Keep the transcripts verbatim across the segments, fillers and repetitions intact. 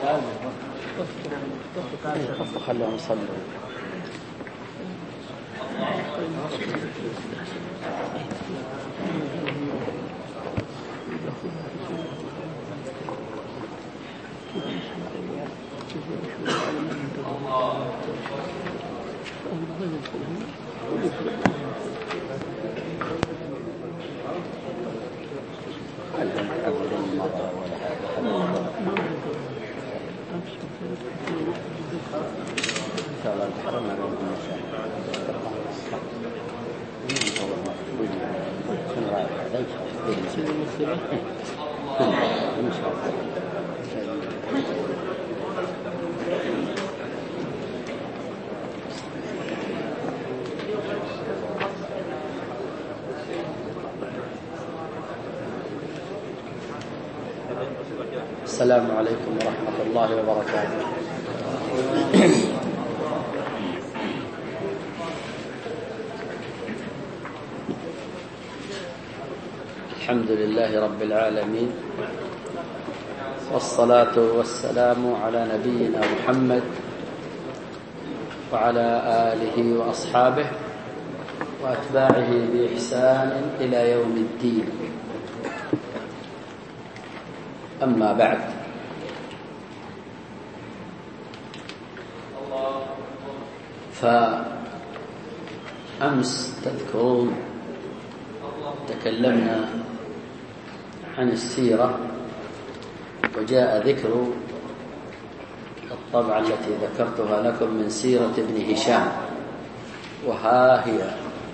خلهم يصلوا. السلام عليكم ورحمة الله وبركاته. الحمد لله رب العالمين، والصلاة والسلام على نبينا محمد وعلى آله وأصحابه وأتباعه بإحسان إلى يوم الدين. أما بعد، فأمس تذكرون تكلمنا عن السيرة، وجاء ذكر الطبعة التي ذكرتها لكم من سيرة ابن هشام، وها هي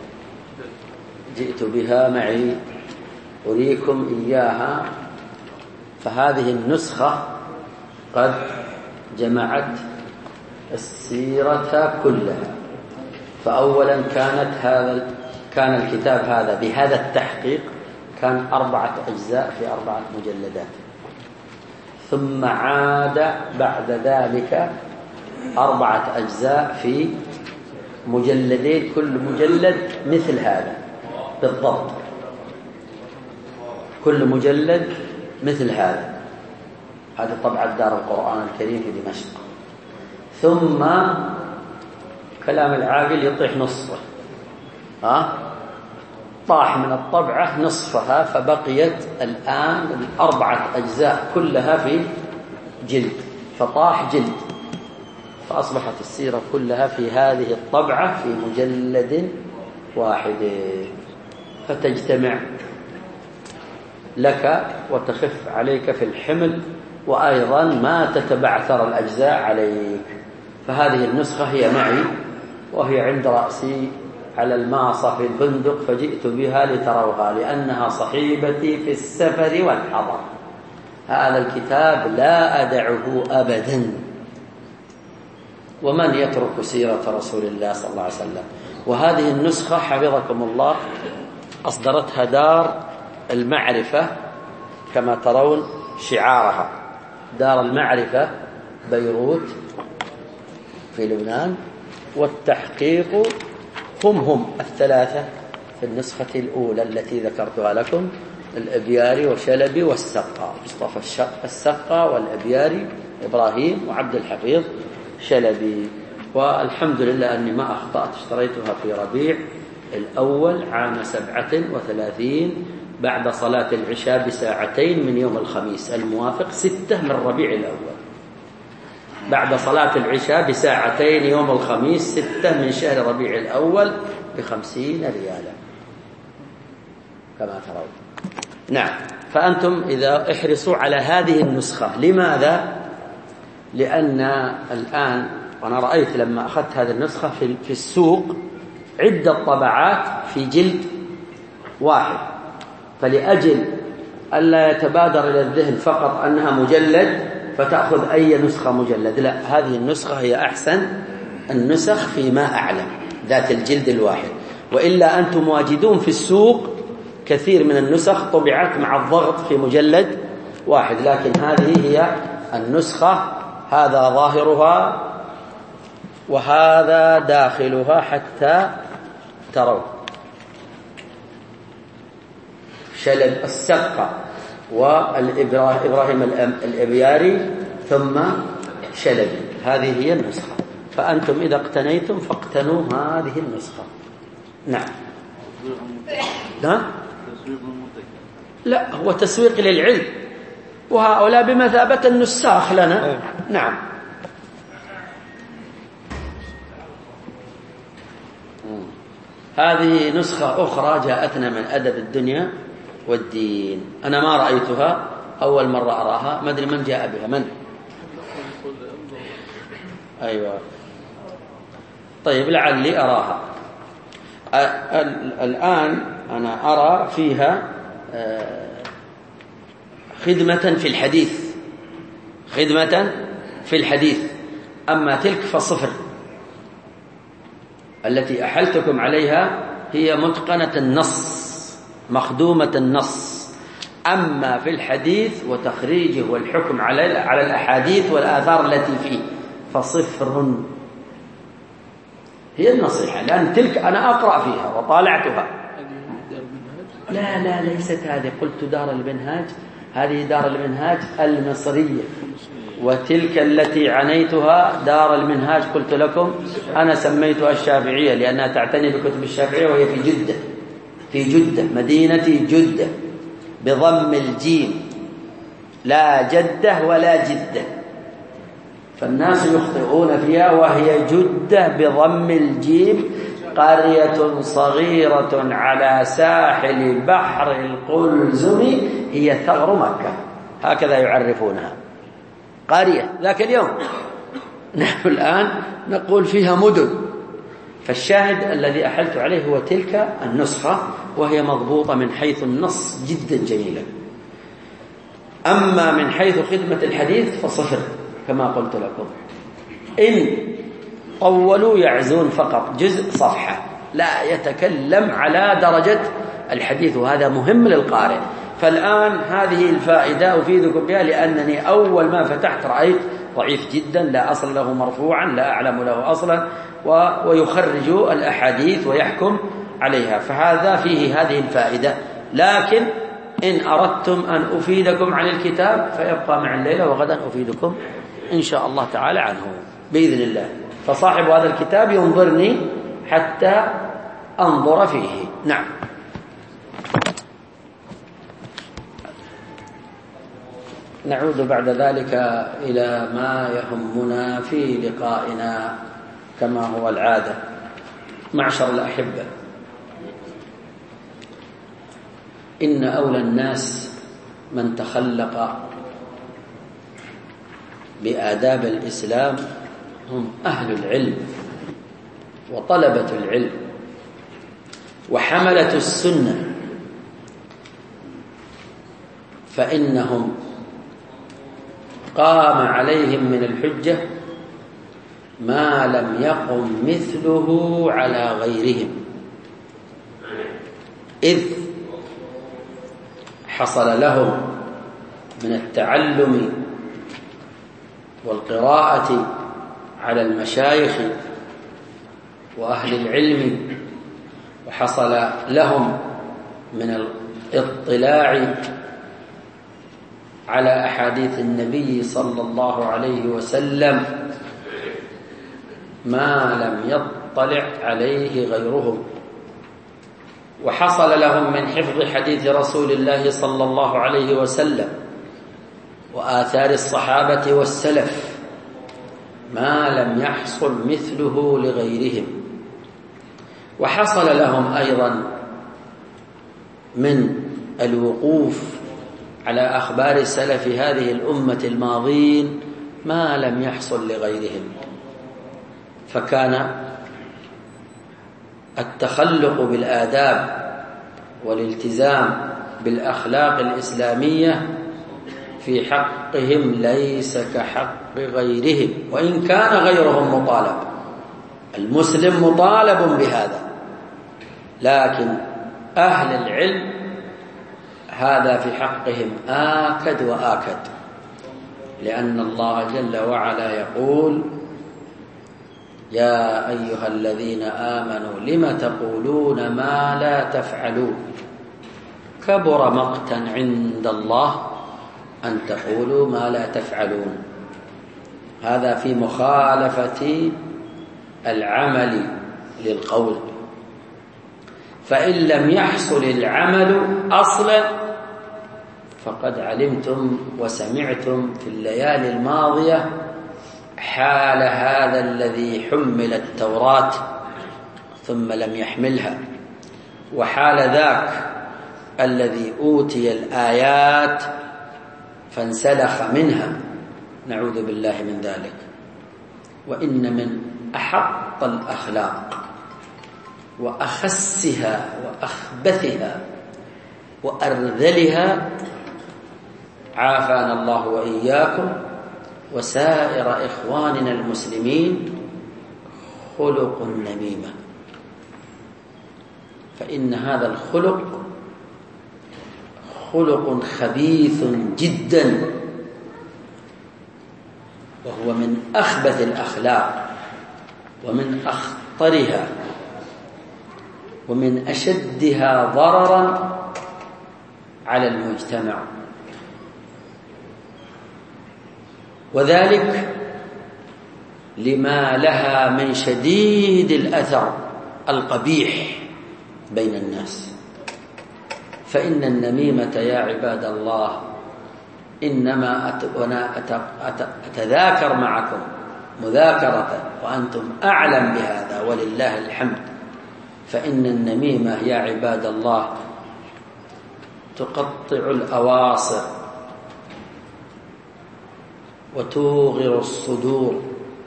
جئت بها معي أريكم إياها. فهذه النسخة قد جمعت السيرة كلها. فأولا كانت هذا كان الكتاب هذا بهذا التحقيق كان أربعة أجزاء في أربعة مجلدات، ثم عاد بعد ذلك أربعة أجزاء في مجلدين، كل مجلد مثل هذا بالضبط، كل مجلد مثل هذا. هذه طبعة دار القرآن الكريم في دمشق. ثم كلام العاقل يطيح نصفه، ها طاح من الطبعة نصفها، فبقيت الآن الأربعة أجزاء كلها في جلد، فطاح جلد، فأصبحت السيرة كلها في هذه الطبعة في مجلد واحد، فتجتمع لك وتخف عليك في الحمل، وأيضا ما تتبعثر الأجزاء عليك. فهذه النسخة هي معي، وهي عند رأسي على الماصة في الفندق، فجئت بها لتروها لأنها صحيبتي في السفر والحضر. هذا الكتاب لا أدعه أبدا، ومن يترك سيرة رسول الله صلى الله عليه وسلم. وهذه النسخة حفظكم الله أصدرتها دار المعرفة كما ترون شعارها، دار المعرفة بيروت في لبنان، والتحقيق هم هم الثلاثة في النسخة الأولى التي ذكرتها لكم، الأبياري وشلبي والسقا، مصطفى السقا والأبياري إبراهيم وعبد الحفيظ شلبي. والحمد لله أني ما أخطأت، اشتريتها في ربيع الأول عام سبعة وثلاثين بعد صلاة العشاء بساعتين من يوم الخميس الموافق ستة من ربيع الأول، بعد صلاة العشاء بساعتين يوم الخميس ستة من شهر ربيع الأول بخمسين ريالا كما ترون. نعم، فأنتم إذا احرصوا على هذه النسخة. لماذا؟ لأن الآن وأنا رأيت لما أخذت هذه النسخة في السوق عدة طبعات في جلد واحد، فلأجل ألا يتبادر إلى الذهن فقط أنها مجلد فتأخذ أي نسخة مجلد، لا، هذه النسخة هي أحسن النسخ فيما أعلم، ذات الجلد الواحد. وإلا أنتم واجدون في السوق كثير من النسخ طبعت مع الضغط في مجلد واحد، لكن هذه هي النسخة، هذا ظاهرها وهذا داخلها حتى ترون. شلب السقا والإبراهيم الأبياري ثم شلبي. هذه هي النسخة. فأنتم إذا اقتنيتم فاقتنوا هذه النسخة. نعم. لا لا هو تسويق للعلم، وهؤلاء بمثابة النساخ لنا. نعم. هذه نسخة أخرى جاءتنا من أدب الدنيا والدين، أنا ما رأيتها، أول مرة أراها، ما أدري من جاء بها. من؟ أيوة. طيب لعلي أراها الآن. أنا أرى فيها خدمة في الحديث، خدمة في الحديث. أما تلك فصفر، التي أحلتكم عليها هي متقنة النص، مخدومة النص. أما في الحديث وتخريجه والحكم على على الأحاديث والآثار التي فيه فصفر. هي النصيحة، لأن تلك أنا أقرأ فيها وطالعتها. لا لا ليست هذه، قلت دار المنهاج، هذه دار المنهاج المصرية، وتلك التي عنيتها دار المنهاج قلت لكم أنا سميتها الشافعية لأنها تعتني بكتب الشافعية، وهي في جدة، في جدة، مدينة جدة بضم الجيم، لا جدة ولا جدة، فالناس يخطئون فيها، وهي جدة بضم الجيم، قرية صغيرة على ساحل بحر القلزم، هي ثغر مكة، هكذا يعرفونها، قرية ذاك اليوم. نحن الآن نقول فيها مدن. فالشاهد الذي أحلت عليه هو تلك النسخة، وهي مضبوطة من حيث النص جدا جميلة. أما من حيث خدمة الحديث فصفر كما قلت لكم. إن طولوا يعزون فقط جزء صفحة، لا يتكلم على درجة الحديث، وهذا مهم للقارئ. فالآن هذه الفائدة أفيدكم بها، لأنني أول ما فتحت رأيت ضعيف جدا، لا أصل له مرفوعا، لا أعلم له أصلا، ويخرج الأحاديث ويحكم عليها، فهذا فيه هذه الفائدة. لكن إن أردتم أن أفيدكم عن الكتاب فيبقى مع الليلة، وغدا أفيدكم إن شاء الله تعالى عنه بإذن الله. فصاحب هذا الكتاب ينظرني حتى أنظر فيه. نعم. نعود بعد ذلك إلى ما يهمنا في لقائنا كما هو العادة. معشر الأحبة، إن أولى الناس من تخلق بآداب الإسلام هم أهل العلم وطلبة العلم وحملة السنة، فإنهم قام عليهم من الحجة ما لم يقم مثله على غيرهم، إذ حصل لهم من التعلم والقراءة على المشايخ وأهل العلم، وحصل لهم من الاطلاع على أحاديث النبي صلى الله عليه وسلم ما لم يطلع عليه غيرهم، وحصل لهم من حفظ حديث رسول الله صلى الله عليه وسلم وآثار الصحابة والسلف ما لم يحصل مثله لغيرهم، وحصل لهم أيضا من الوقوف على أخبار سلف هذه الأمة الماضين ما لم يحصل لغيرهم. فكان التخلق بالآداب والالتزام بالأخلاق الإسلامية في حقهم ليس كحق غيرهم، وإن كان غيرهم مطالب، المسلم مطالب بهذا، لكن أهل العلم هذا في حقهم آكد وآكد، لأن الله جل وعلا يقول: يا أيها الذين آمنوا لم تقولون ما لا تفعلون، كبر مقتا عند الله أن تقولوا ما لا تفعلون. هذا في مخالفة العمل للقول. فإن لم يحصل العمل أصلا فقد علمتم وسمعتم في الليالي الماضية حال هذا الذي حمل التوراة ثم لم يحملها، وحال ذاك الذي أوتي الآيات فانسلخ منها، نعوذ بالله من ذلك. وإن من أحط الأخلاق وأخسها وأخبثها وأرذلها، عافانا الله وإياكم وسائر إخواننا المسلمين، خلق النميمة. فإن هذا الخلق خلق خبيث جدا، وهو من أخبث الأخلاق ومن أخطرها ومن أشدها ضررا على المجتمع. وذلك لما لها من شديد الأثر القبيح بين الناس. فإن النميمة يا عباد الله، إنما أتذاكر معكم مذاكرة وأنتم أعلم بهذا ولله الحمد، فإن النميمة يا عباد الله تقطع الأواصر وتوغر الصدور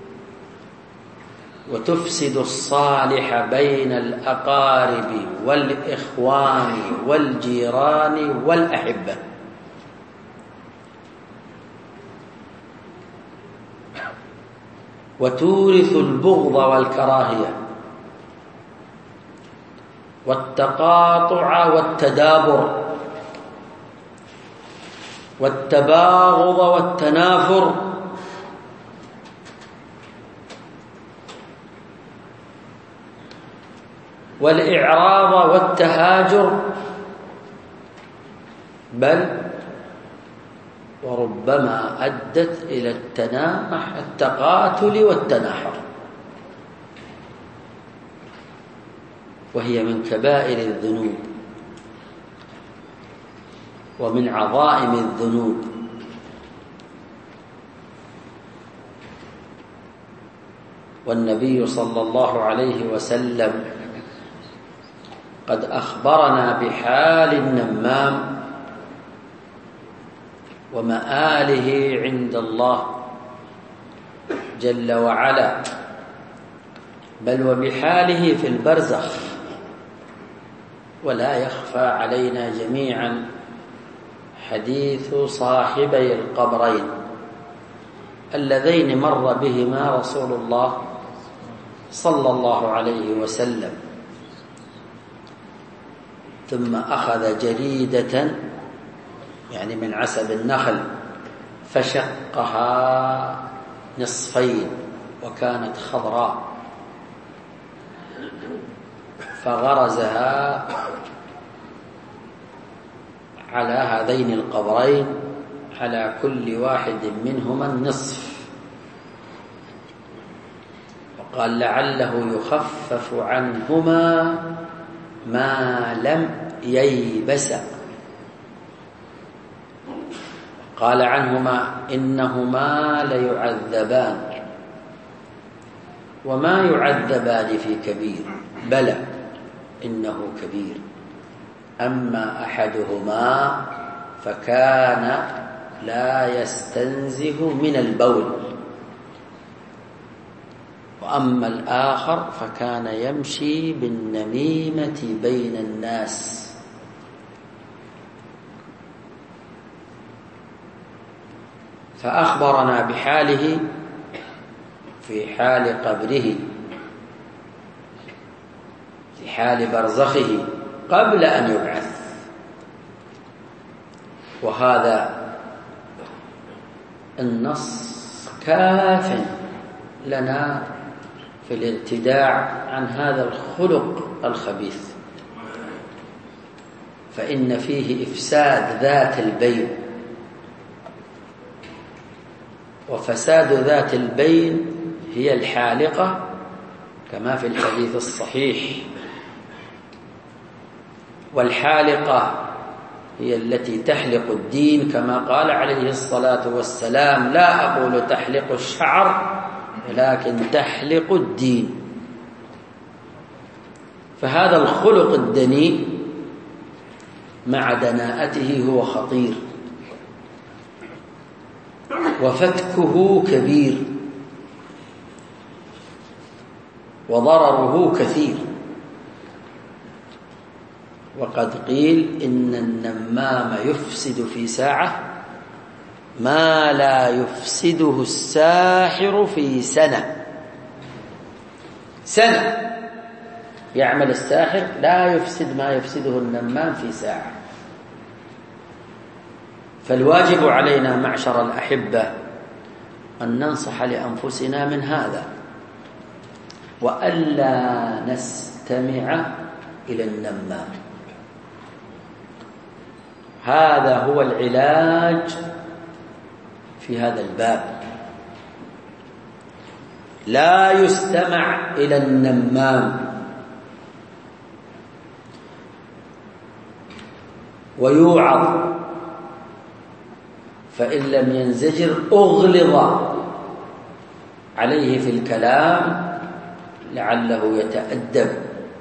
وتفسد الصالح بين الأقارب والإخوان والجيران والأحبة. وتورث البغض والكراهية والتقاطع والتدابر والتباغض والتنافر والإعراض والتهاجر، بل وربما أدت إلى التنامح التقاتل والتناحر، وهي من كبائر الذنوب ومن عظائم الذنوب. والنبي صلى الله عليه وسلم قد أخبرنا بحال النمام ومآله عند الله جل وعلا، بل وبحاله في البرزخ. ولا يخفى علينا جميعا حديث صاحبي القبرين اللذين مر بهما رسول الله صلى الله عليه وسلم، ثم أخذ جريدة يعني من عسب النخل فشقها نصفين وكانت خضراء، فغرزها على هذين القبرين على كل واحد منهما النصف، وقال لعله يخفف عنهما ما لم ييبسا. قال عنهما إنهما ليعذبان وما يعذبان في كبير، بلى إنه كبير، أما أحدهما فكان لا يستنزه من البول، وأما الآخر فكان يمشي بالنميمة بين الناس. فأخبرنا بحاله في حال قبره، في حال برزخه قبل أن يبعث. وهذا النص كاف لنا في الابتداع عن هذا الخلق الخبيث، فإن فيه إفساد ذات البين وفساد ذات البين هي الحالقة كما في الحديث الصحيح، والحالقة هي التي تحلق الدين كما قال عليه الصلاة والسلام: لا أقول تحلق الشعر ولكن تحلق الدين. فهذا الخلق الدنيء مع دناءته هو خطير، وفتكه كبير، وضرره كثير. وقد قيل إن النمام يفسد في ساعة ما لا يفسده الساحر في سنة. سنة يعمل الساحر لا يفسد ما يفسده النمام في ساعة. فالواجب علينا معشر الأحبة أن ننصح لأنفسنا من هذا، وألا نستمع إلى النمام. هذا هو العلاج في هذا الباب. لا يستمع إلى النمام، ويوعظ، فإن لم ينزجر أغلظ عليه في الكلام لعله يتأدب،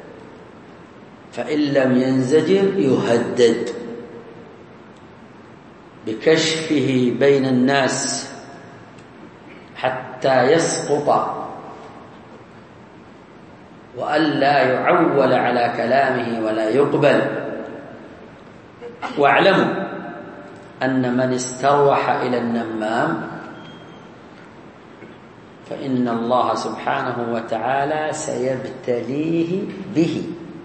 فإن لم ينزجر يهدد بكشفه بين الناس حتى يسقط، وألا يعول على كلامه ولا يقبل. واعلموا أن من استروح إلى النمام فإن الله سبحانه وتعالى سيبتليه به.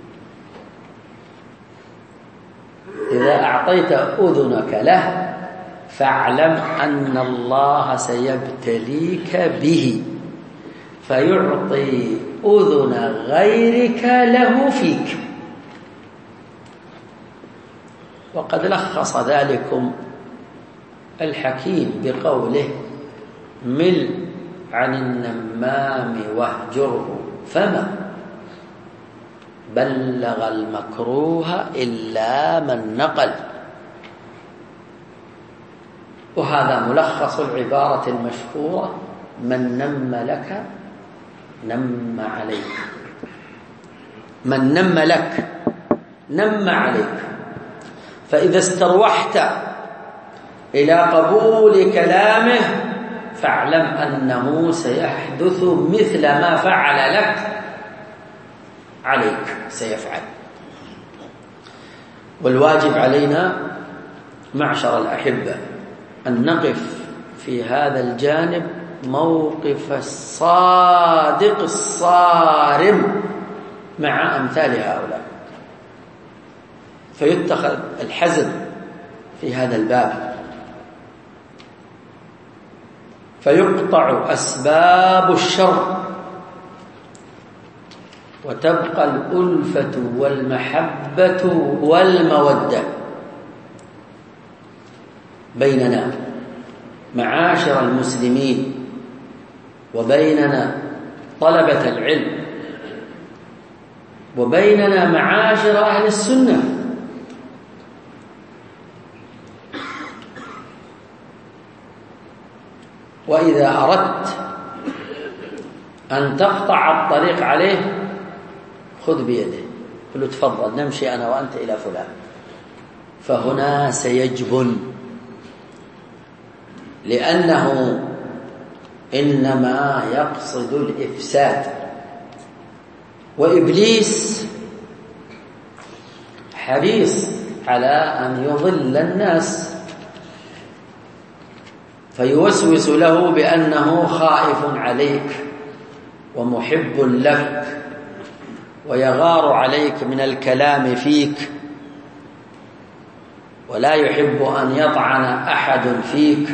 إذا أعطيت أذنك له فاعلم أن الله سيبتليك به، فيعطي أذن غيرك له فيك. وقد لخص ذلكم الحكيم بقوله: مل عن النمام واهجره فما بلغ المكروه إلا من نقل. وهذا ملخص العبارة المشهورة: من نم لك نم عليك. من نم لك نم عليك. فإذا استروحت إلى قبول كلامه فاعلم أنه سيحدث مثل ما فعل لك عليك سيفعل. والواجب علينا معشر الأحبة أن نقف في هذا الجانب موقف الصادق الصارم مع أمثال هؤلاء، فيتخذ الحزم في هذا الباب، فيقطع أسباب الشر، وتبقى الألفة والمحبة والمودة بيننا معاشر المسلمين، وبيننا طلبة العلم، وبيننا معاشر أهل السنة. وإذا أردت أن تقطع الطريق عليه خذ بيده، قل له تفضل نمشي أنا وأنت إلى فلان، فهنا سيجبن، لأنه إنما يقصد الإفساد. وإبليس حريص على أن يضل الناس، فيوسوس له بأنه خائف عليك ومحب لك ويغار عليك من الكلام فيك، ولا يحب أن يطعن أحد فيك،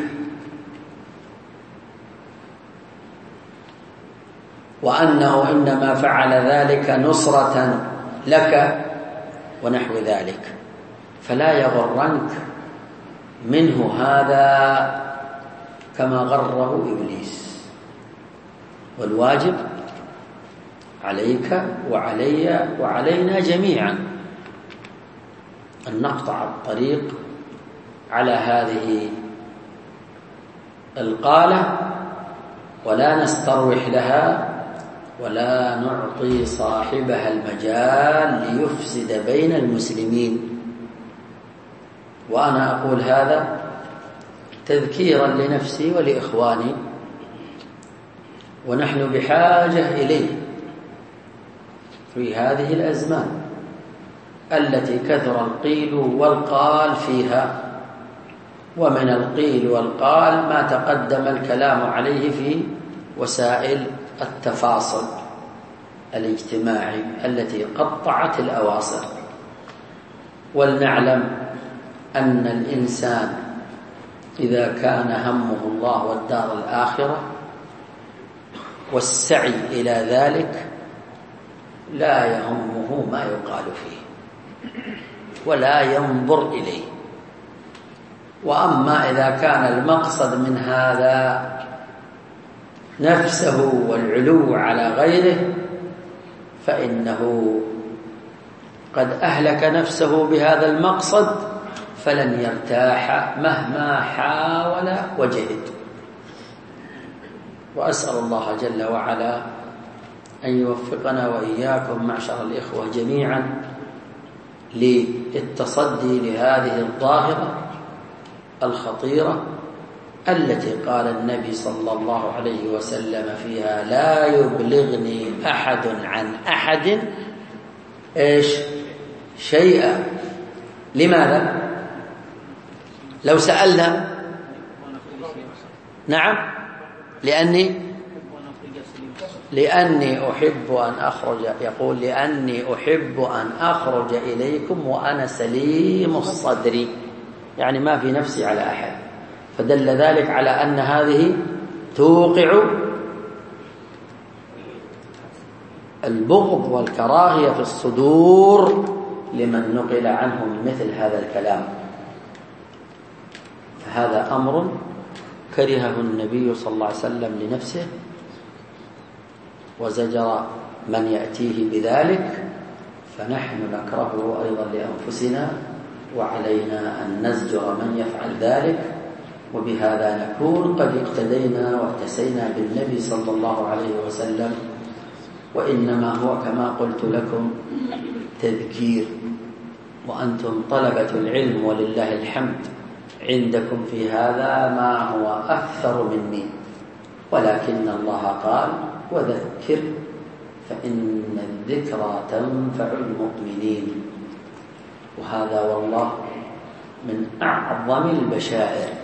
وأنه إنما فعل ذلك نصرة لك ونحو ذلك. فلا يغرنك منه هذا كما غره إبليس. والواجب عليك وعلي وعلينا جميعا أن نقطع الطريق على هذه القالة ولا نستروح لها ولا نعطي صاحبها المجال ليفسد بين المسلمين. وأنا أقول هذا تذكيرا لنفسي ولإخواني، ونحن بحاجة إليه في هذه الأزمان التي كثر القيل والقال فيها، ومن القيل والقال ما تقدم الكلام عليه في وسائل التفاصل الاجتماعي التي قطعت الأواصر. ولنعلم أن الإنسان إذا كان همه الله والدار الآخرة والسعي إلى ذلك لا يهمه ما يقال فيه ولا ينظر إليه. وأما إذا كان المقصد من هذا نفسه والعلو على غيره فإنه قد أهلك نفسه بهذا المقصد فلن يرتاح مهما حاول وجهد. وأسأل الله جل وعلا أن يوفقنا وإياكم معشر الإخوة جميعا للتصدي لهذه الظاهرة الخطيرة التي قال النبي صلى الله عليه وسلم فيها: لا يبلغني أحد عن أحد إيش شيئا. لماذا؟ لو سألنا نعم لأني لأني أحب أن أخرج يقول لأني أحب أن أخرج إليكم وأنا سليم الصدر، يعني ما في نفسي على أحد. فدل ذلك على أن هذه توقع البغض والكراهية في الصدور لمن نقل عنهم مثل هذا الكلام. فهذا أمر كرهه النبي صلى الله عليه وسلم لنفسه وزجر من يأتيه بذلك، فنحن نكرهه أيضا لأنفسنا وعلينا أن نزجر من يفعل ذلك. وبهذا نكون قد اقتدينا واهتسينا بالنبي صلى الله عليه وسلم، وإنما هو كما قلت لكم تذكير، وأنتم طلبة العلم ولله الحمد عندكم في هذا ما هو أكثر مني، ولكن الله قال: وذكر فإن الذكرى تنفع المؤمنين. وهذا والله من أعظم البشائر